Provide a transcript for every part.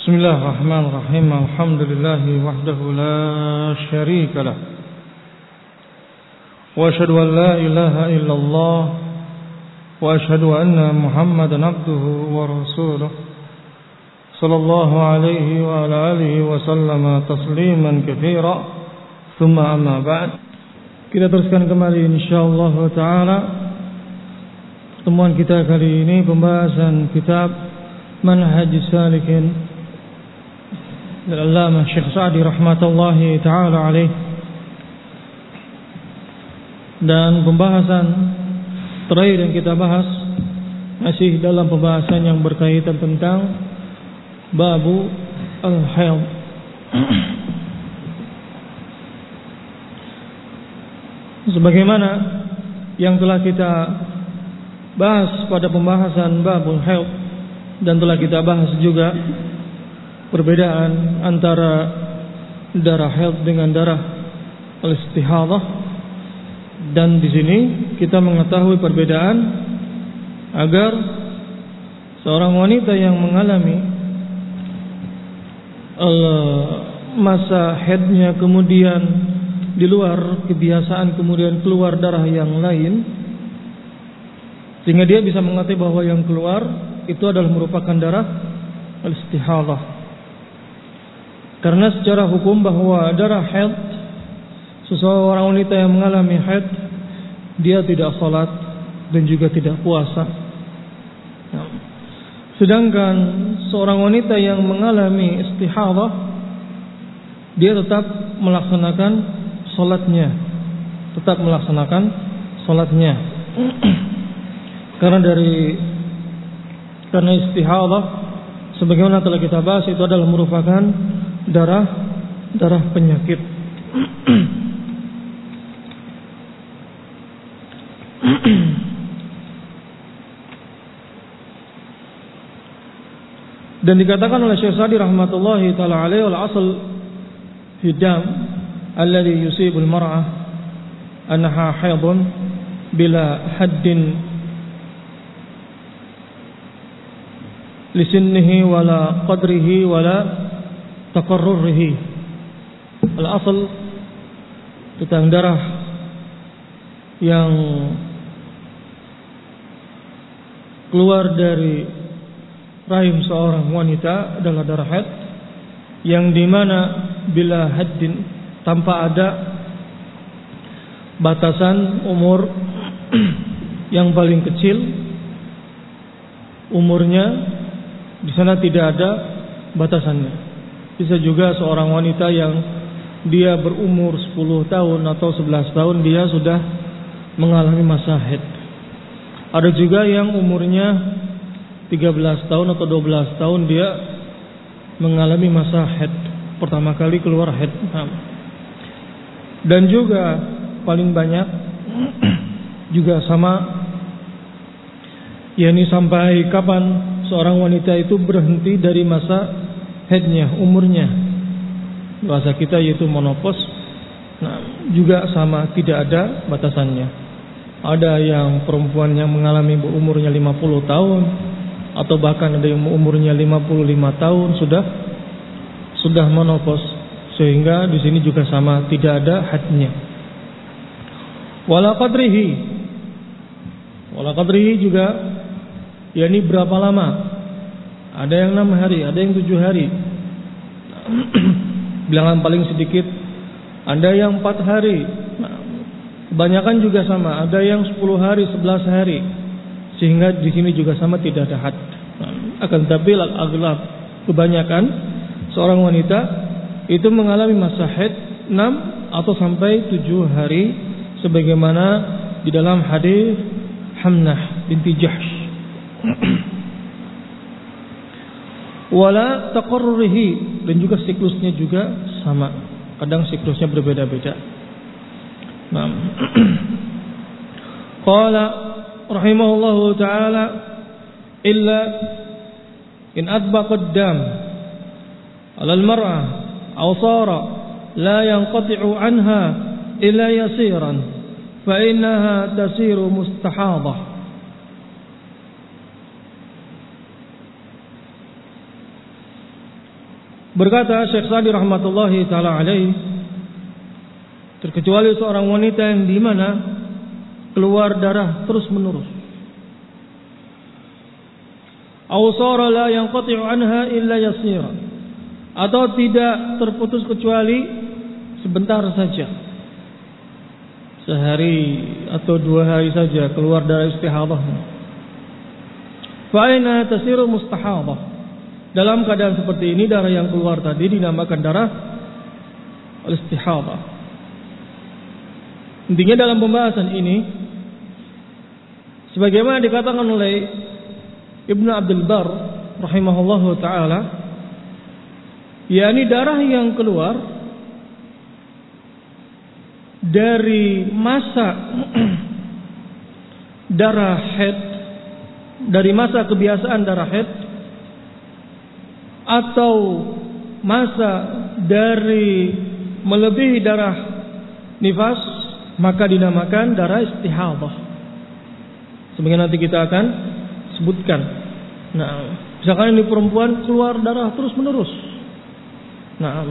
Bismillahirrahmanirrahim. Alhamdulillahi wahdahu la syarika lah. Wa asyhadu an la ilaha illallah wa asyhadu anna Muhammadan abduhu wa rasuluh. Sallallahu alaihi wa ala alihi wa sallama tasliman katsira. Tsumma amma ba'd. Kita teruskan kembali insyaallah taala pertemuan kita kali ini, pembahasan kitab Manhajus Salikin Al-Allamah Syekh Sa'di rahmatullahi ta'ala alaih. Dan pembahasan terakhir yang kita bahas masih dalam pembahasan yang berkaitan tentang babu al-haid. Sebagaimana yang telah kita bahas pada pembahasan babul haid, dan telah kita bahas juga perbedaan antara darah haid dengan darah al-istihadah. Dan di sini kita mengetahui perbedaan agar seorang wanita yang mengalami masa haidnya kemudian di luar kebiasaan kemudian keluar darah yang lain, sehingga dia bisa mengetahui bahwa yang keluar itu adalah merupakan darah al-istihadah. Karena secara hukum bahwa darah haid, seseorang wanita yang mengalami haid, dia tidak salat dan juga tidak puasa. Sedangkan seorang wanita yang mengalami istihadah, dia tetap melaksanakan salatnya, karena istihadah sebagaimana telah kita bahas itu adalah merupakan darah penyakit. Dan dikatakan oleh Syekh Sa'di rahmatullahi ta'ala alaihi, wal asl fi dam alladhi yusibu al-mar'ah annaha haidun bila haddin li sinnihi wala qadrihi wala taqarrurihi. Al-asl tentang darah yang keluar dari rahim seorang wanita adalah darah haid, yang dimana bila haddin, tanpa ada batasan umur yang paling kecil umurnya, di sana tidak ada batasannya. Bisa juga seorang wanita yang dia berumur 10 tahun atau 11 tahun dia sudah mengalami masa haid. Ada juga yang umurnya 13 tahun atau 12 tahun dia mengalami masa haid, pertama kali keluar haid. Dan juga paling banyak juga sama, yakni sampai kapan seorang wanita itu berhenti dari masa haidnya, umurnya, bahasa kita yaitu menopause. Juga sama, tidak ada batasannya. Ada yang perempuan yang mengalami umurnya 50 tahun, atau bahkan ada yang umurnya 55 tahun sudah menopause, sehingga di sini juga sama, tidak ada hadnya. Wala qadrihi juga, yakni berapa lama. Ada yang 6 hari, ada yang 7 hari. Bilangan paling sedikit ada yang 4 hari. Kebanyakan juga sama, ada yang 10 hari, 11 hari. Sehingga di sini juga sama, tidak ada had. Akan tetapi al-aghlab, kebanyakan seorang wanita itu mengalami masa haid 6 atau sampai 7 hari, sebagaimana di dalam hadis Hamnah binti Jahsh. Wala taqarrurihi, dan juga siklusnya juga sama. Kadang siklusnya berbeda-beda. Qala rahimahullahu ta'ala illa in adbaqa ad-dam 'ala al-mar'ah aw sara la yanqati'u anha illa yasiran fa innaha tasiru mustahadah. Berkata Syekh Sa'di rahmatullahi taala alaih, terkecuali seorang wanita yang di mana keluar darah terus menerus, aw sara la yanqati'u anha illa yasira, atau tidak terputus kecuali sebentar saja, sehari atau 2 hari saja keluar darah istihadahnya. Fa aina tasiru mustahadah. Dalam keadaan seperti ini, darah yang keluar tadi dinamakan darah al-istihadah. Intinya dalam pembahasan ini, sebagaimana dikatakan oleh Ibnu Abdul Bar rahimahullahu taala, yakni darah yang keluar dari masa darah haid, dari masa kebiasaan darah haid, atau masa dari melebihi darah nifas, maka dinamakan darah istihadah. Sebagaimana nanti kita akan sebutkan. Nah, misalkan ini perempuan keluar darah terus menerus, nah,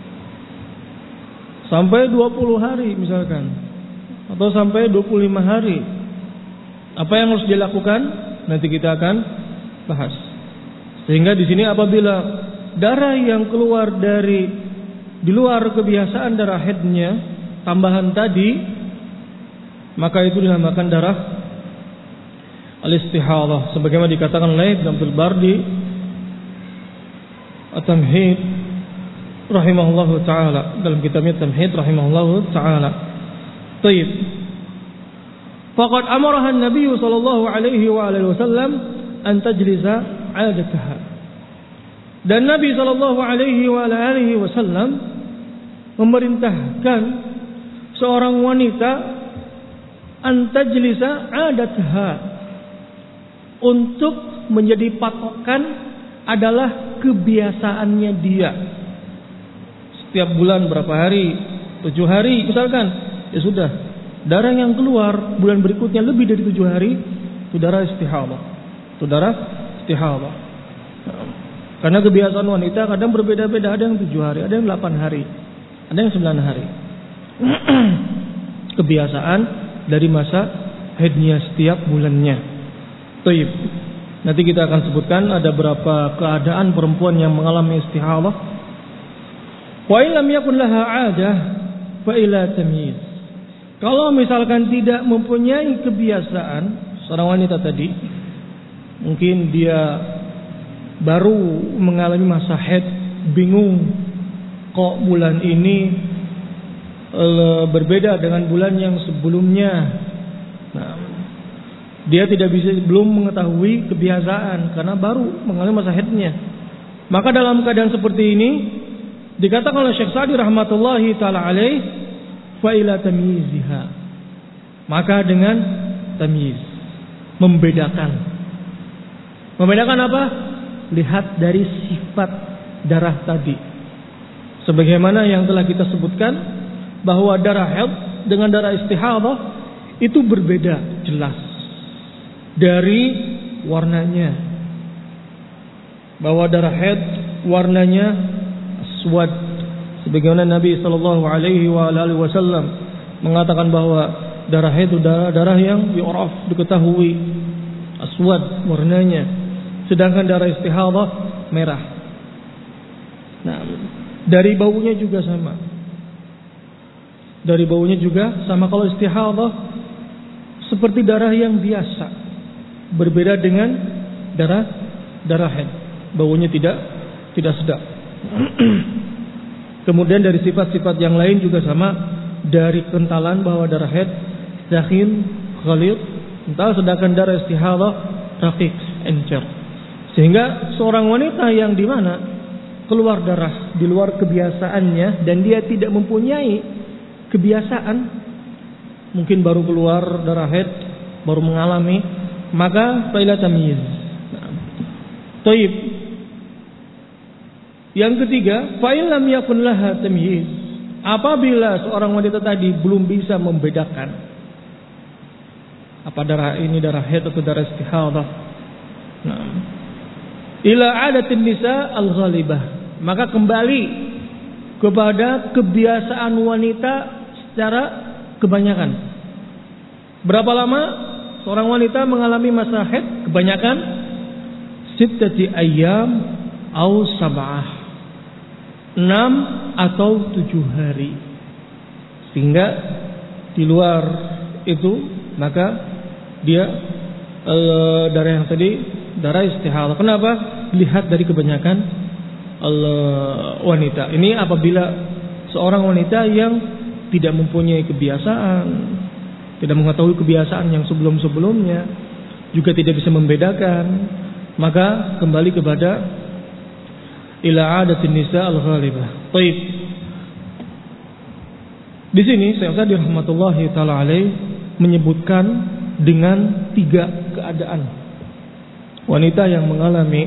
sampai 20 hari misalkan, atau sampai 25 hari, apa yang harus dilakukan? Nanti kita akan bahas. Sehingga di sini apabila darah yang keluar dari di luar kebiasaan darah haidnya, tambahan tadi, maka itu dinamakan darah al-istihadah. Sebagaimana dikatakan oleh Ibnu Abdul Bar di At-Tamhid rahimahullahu taala, dalam kitabnya Tamhid rahimahullahu taala. Baik. Faqad amaraha an-nabiy sallallahu alaihi wa alihi wasallam an tajlisa adataha. Dan Nabi sallallahu alaihi wa alihi wasallam memerintahkan seorang wanita an tajlisa adataha, untuk menjadi patokan adalah kebiasaannya dia. Setiap bulan berapa hari? 7 hari misalkan, ya sudah, darah yang keluar bulan berikutnya lebih dari 7 hari, itu darah istihadah. Itu darah istihadah. Karena kebiasaan wanita kadang berbeda-beda, ada yang 7 hari, ada yang 8 hari, ada yang 9 hari. Kebiasaan dari masa haidnya setiap bulannya. Baik. Nanti kita akan sebutkan ada berapa keadaan perempuan yang mengalami istihadah. Wa in lam yakun laha 'adah fa ila tamyiz. Kalau misalkan tidak mempunyai kebiasaan, seorang wanita tadi mungkin dia baru mengalami masa haid, bingung kok bulan ini berbeda dengan bulan yang sebelumnya. Nah, dia belum mengetahui kebiasaan karena baru mengalami masa haidnya. Maka dalam keadaan seperti ini dikatakan oleh Syekh Sa'di rahmatullahi taala alaih, fa ila tamyiziha. Maka dengan tamyiz, membedakan. Membedakan apa? Lihat dari sifat darah tadi. Sebagaimana yang telah kita sebutkan bahwa darah haid dengan darah istihadah itu berbeda jelas dari warnanya. Bahwa darah haid warnanya aswad, sebagaimana Nabi sallallahu alaihi wasallam mengatakan bahwa darah haid itu darah yang diuraf, diketahui, aswad warnanya. Sedangkan darah istihadah merah. Nah, dari baunya juga sama. Dari baunya juga sama. Kalau istihadah seperti darah yang biasa, berbeda dengan darah haid. Baunya tidak sedap. Kemudian dari sifat-sifat yang lain juga sama. Dari kentalan bahwa darah haid dakhin, ghalid, kental, sedangkan darah istihadah raqiq, encer. Sehingga seorang wanita yang di mana keluar darah di luar kebiasaannya dan dia tidak mempunyai kebiasaan, mungkin baru keluar darah haid, baru mengalami, maka fa'ila tamyiz. Taib. Yang ketiga, fa'il lam yakun laha tamyiz. Apabila seorang wanita tadi belum bisa membedakan apa darah ini darah haid atau darah istihadah. Ila adatin nisa al-ghalibah, maka kembali kepada kebiasaan wanita secara kebanyakan. Berapa lama seorang wanita mengalami masa haid? Kebanyakan 6 ayyam atau 7, 6 atau 7 hari. Sehingga di luar itu maka dia darah yang tadi darah istihadah. Kenapa? Lihat dari kebanyakan wanita. Ini apabila seorang wanita yang tidak mempunyai kebiasaan, tidak mengetahui kebiasaan yang sebelum-sebelumnya, juga tidak bisa membedakan, maka kembali kepada ila adatin nisa al-ghalibah. Baik. Di sini Syekh Sa'di rahmatullahi taala alaih menyebutkan dengan 3 keadaan wanita yang mengalami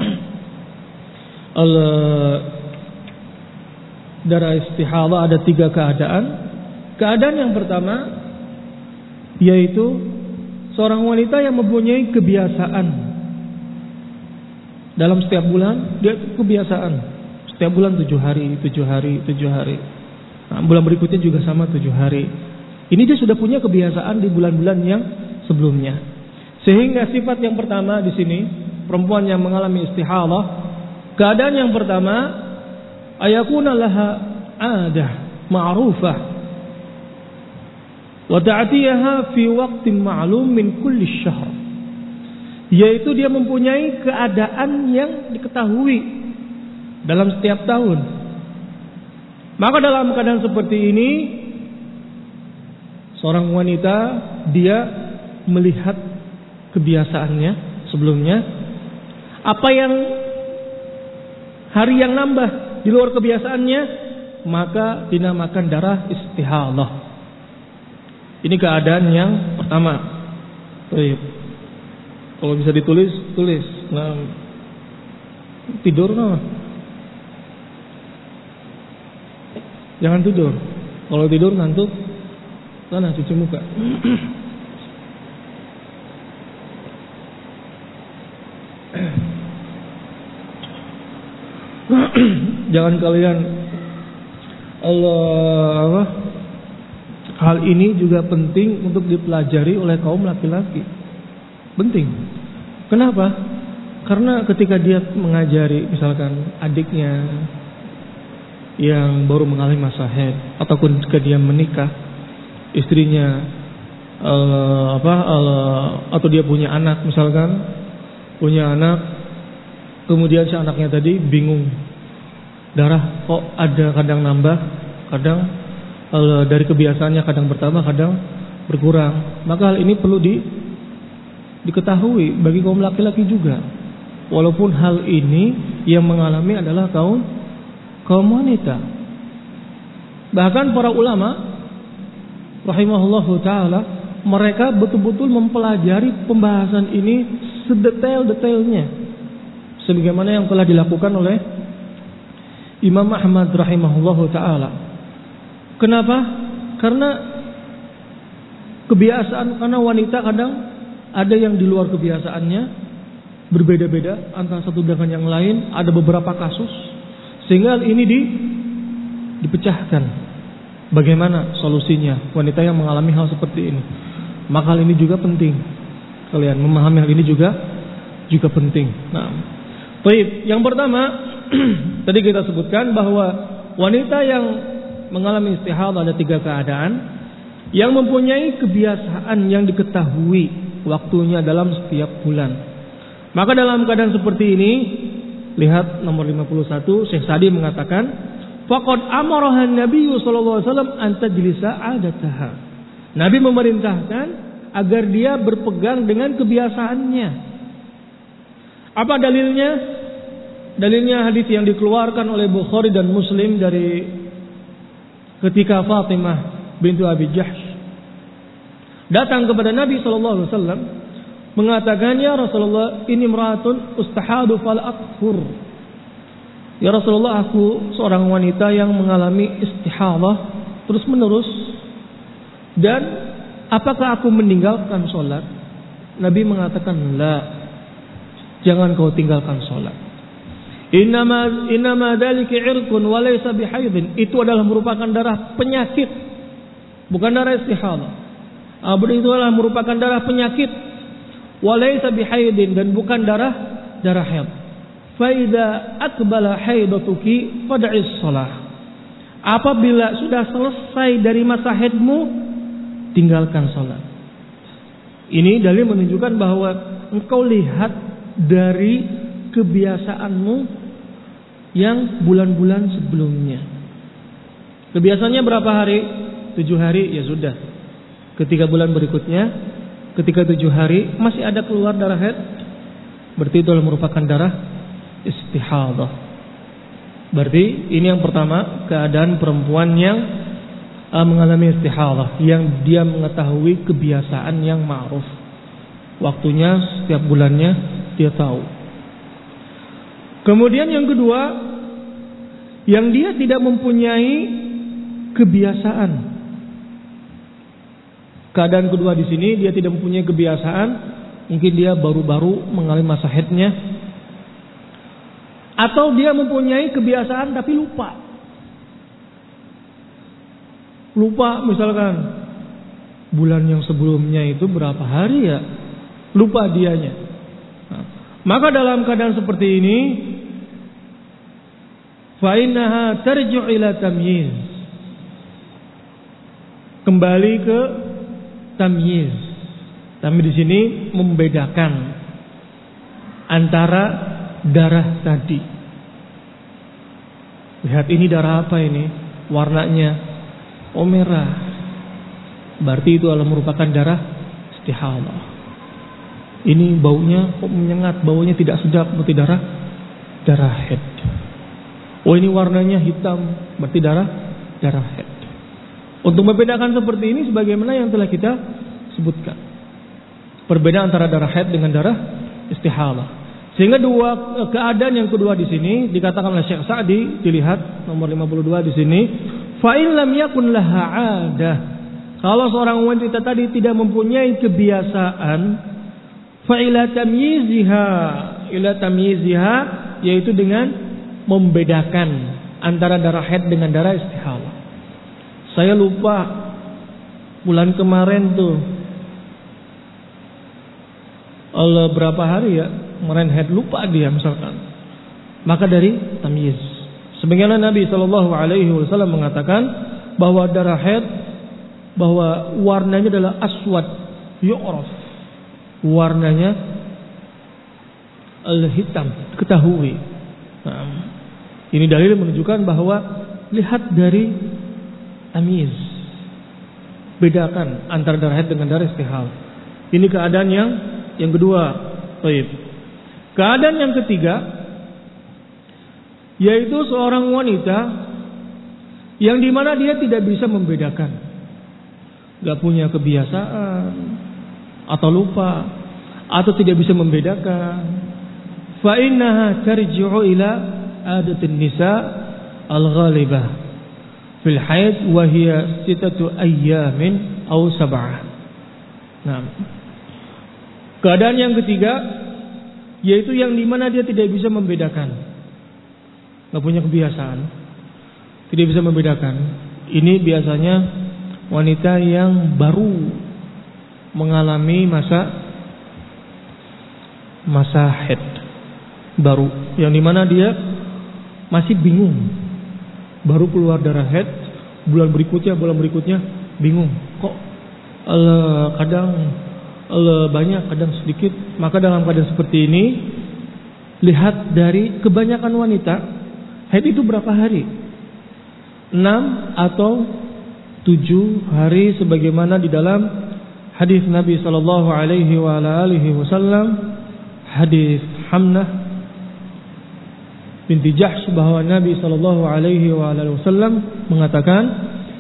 darah istihadah. Ada 3 keadaan. Keadaan yang pertama yaitu seorang wanita yang mempunyai kebiasaan dalam setiap bulan. Dia kebiasaan setiap bulan 7 hari, 7 hari, 7 hari. Nah, bulan berikutnya juga sama 7 hari. Ini dia sudah punya kebiasaan di bulan-bulan yang sebelumnya. Sehingga sifat yang pertama di sini, perempuan yang mengalami istihadah, keadaan yang pertama, ayakuna laha adah ma'rufah wa ta'tiyaha fi waqtin ma'lum min kulli syahr. Yaitu dia mempunyai keadaan yang diketahui dalam setiap tahun. Maka dalam keadaan seperti ini, seorang wanita dia melihat kebiasaannya sebelumnya, apa yang hari yang nambah di luar kebiasaannya, maka dinamakan darah istihadah. Ini keadaan yang pertama. Baik. Kalau bisa ditulis, tulis. Nah, tidur nah. Jangan tidur. Kalau tidur ngantuk, sana cuci muka. Jangan kalian hal ini juga penting untuk dipelajari oleh kaum laki-laki. Penting. Kenapa? Karena ketika dia mengajari misalkan adiknya yang baru mengalami masa haid, ataupun jika dia menikah, istrinya atau dia punya anak misalkan, punya anak, kemudian si anaknya tadi bingung, darah kok ada kadang nambah, kadang dari kebiasaannya kadang bertambah, kadang berkurang. Maka hal ini perlu diketahui bagi kaum laki-laki juga. Walaupun hal ini yang mengalami adalah kaum wanita. Bahkan para ulama rahimahullahu taala, mereka betul-betul mempelajari pembahasan ini sedetail-detailnya, sebagaimana yang telah dilakukan oleh Imam Ahmad rahimahullahu taala. Kenapa? Karena kebiasaan, karena wanita kadang ada yang di luar kebiasaannya, berbeda-beda antara satu dengan yang lain. Ada beberapa kasus sehingga ini dipecahkan. Bagaimana solusinya wanita yang mengalami hal seperti ini? Maka hal ini juga penting. Kalian memahami hal ini juga penting. Nah, baik. Yang pertama tadi kita sebutkan bahwa wanita yang mengalami istihadah ada 3 keadaan, yang mempunyai kebiasaan yang diketahui waktunya dalam setiap bulan. Maka dalam keadaan seperti ini, lihat nomor 51, Syekh Sa'di mengatakan, faqad amaraha Nabi sallallahu alaihi wasallam an tajlisa adataha. Nabi memerintahkan agar dia berpegang dengan kebiasaannya. Apa dalilnya? Dalilnya hadis yang dikeluarkan oleh Bukhari dan Muslim dari ketika Fatimah bintu Abi Jahsh datang kepada Nabi sallallahu alaihi wasallam mengatakan, ya Rasulullah, ini imra'atun ustahadu fal athur. Ya Rasulullah, aku seorang wanita yang mengalami istihadah terus menerus, dan apakah aku meninggalkan sholat? Nabi mengatakan, la, jangan kau tinggalkan sholat. Innama dzalika irqun wa laysa bihaidin. Itu adalah merupakan darah penyakit, bukan darah istihadah. Itu adalah merupakan darah penyakit, wa laysa bihaidin, dan bukan darah haid. Fa idza aqbala haidatuki fad'is shalah. Apabila sudah selesai dari masa haidmu, tinggalkan salat. Ini dalil menunjukkan bahwa engkau lihat dari kebiasaanmu yang bulan-bulan sebelumnya. Kebiasaannya berapa hari? 7 hari, ya sudah. Ketika bulan berikutnya, ketika 7 hari masih ada keluar darah haid, berarti itu merupakan darah istihadah. Berarti ini yang pertama, keadaan perempuan yang mengalami istihadah, yang dia mengetahui kebiasaan yang ma'ruf. Waktunya setiap bulannya dia tahu. Kemudian yang kedua, yang dia tidak mempunyai kebiasaan. Keadaan kedua di sini, dia tidak mempunyai kebiasaan. Mungkin dia baru-baru mengalami masa haidnya, atau dia mempunyai kebiasaan tapi lupa. Lupa misalkan bulan yang sebelumnya itu berapa hari ya, lupa dianya. Maka dalam keadaan seperti ini, fa innaha tarji'u ila tamyiz. Kembali ke tamyiz. Tapi di sini membedakan antara darah tadi. Lihat ini darah apa ini? Warnanya merah. Berarti itu adalah merupakan darah istihadah. Ini baunya kok menyengat, baunya tidak sedap, berarti darah haid. Oh, ini warnanya hitam, berarti darah haid. Untuk membedakan seperti ini sebagaimana yang telah kita sebutkan. Perbedaan antara darah haid dengan darah istihadah. Sehingga dua keadaan yang kedua di sini dikatakan oleh Syekh Sa'di, dilihat nomor 52 di sini, fa in lam yakun laha 'adah. Kalau seorang wanita tadi tidak mempunyai kebiasaan, fa ila tamyiziha, yaitu dengan membedakan antara darah haid dengan darah istihadah. Saya lupa bulan kemarin tuh berapa hari ya kemarin haid, lupa dia misalkan. Maka dari tamyiz. Sebagaimana Nabi SAW mengatakan bahwa darah haid, bahwa warnanya adalah aswad yu'raf, warnanya hitam, ketahui. Nah, ini dalil menunjukkan bahwa lihat dari tamyiz, bedakan antara darah haid dengan darah istihadah. Ini keadaan yang kedua. Baik. Keadaan yang ketiga, yaitu seorang wanita yang dimana dia tidak bisa membedakan, gak punya kebiasaan, atau lupa, atau tidak bisa membedakan. Fa innaha tarji'u ila adatin nisa al-ghalibah fil haid wa hiya 6 ayyamin aw 7. Nah, keadaan yang ketiga, yaitu yang dimana dia tidak bisa membedakan, gak punya kebiasaan, tidak bisa membedakan. Ini biasanya wanita yang baru mengalami masa haid baru, yang dimana dia masih bingung, baru keluar darah haid, bulan berikutnya bingung, kok kadang banyak, kadang sedikit. Maka dalam keadaan seperti ini, lihat dari kebanyakan wanita, haid itu berapa hari? 6 atau 7 hari, sebagaimana di dalam hadis Nabi sallallahu alaihi wasallam, hadis Hamnah binti Jahsh, bahwa Nabi sallallahu alaihi wasallam mengatakan,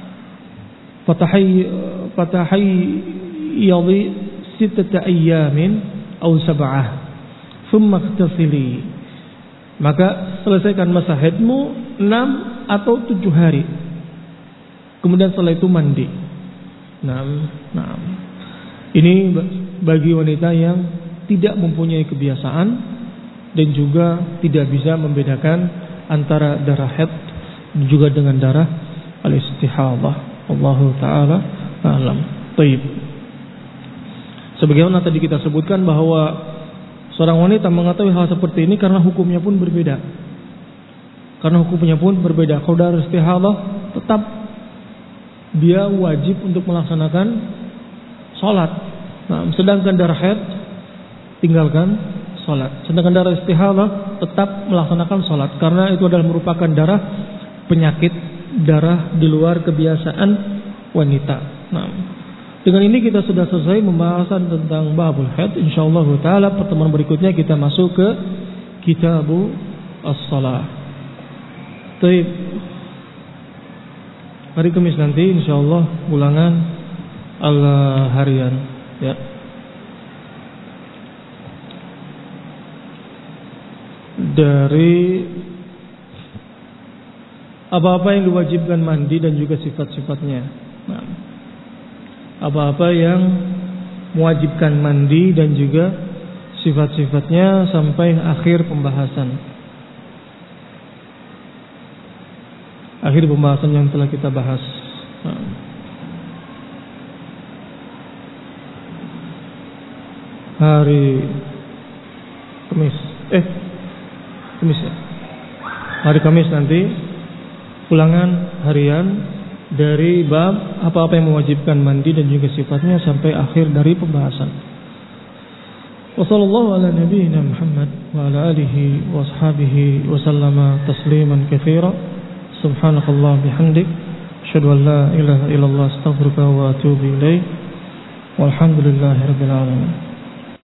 fatahayyadhi 6 ayyamin aw 7 thumma ightasili. Maka selesaikan masa haidmu 6 atau 7 hari, kemudian setelah itu mandi. Nah, ini bagi wanita yang tidak mempunyai kebiasaan dan juga tidak bisa membedakan antara darah haid juga dengan darah al-istihadah. Allahu taala a'lam. Baik. Sebagaimana tadi kita sebutkan bahwa seorang wanita mengetahui hal seperti ini karena hukumnya pun berbeda. Karena hukumnya pun berbeda. Kalau darah istihadah tetap dia wajib untuk melaksanakan sholat. Nah, sedangkan darah haid tinggalkan sholat. Sedangkan darah istihadah tetap melaksanakan sholat karena itu adalah merupakan darah penyakit, darah di luar kebiasaan wanita. Nah, dengan ini kita sudah selesai pembahasan tentang babul haid. Insyaallah taala pertemuan berikutnya kita masuk ke Kitabu As-Shalah. Baik. Hari Kamis nanti insyaallah ulangan harian ya. Dari apa-apa yang diwajibkan mandi dan juga sifat-sifatnya. Nah, apa-apa yang mewajibkan mandi dan juga sifat-sifatnya sampai akhir pembahasan. Akhir pembahasan yang telah kita bahas. Nah. Hari Kamis. Kamis ya. Hari Kamis nanti ulangan harian dari bab apa-apa yang mewajibkan mandi dan juga sifatnya sampai akhir dari pembahasan. Wassallallahu ala nabiyyina Muhammad wa ala alihi wa ashabihi wa sallama tasliman katsira. Subhanakallah bihamdik asyhadu an la ilaha illallah astaghfiruka wa atubu ilaik. Walhamdulillahirabbil alamin.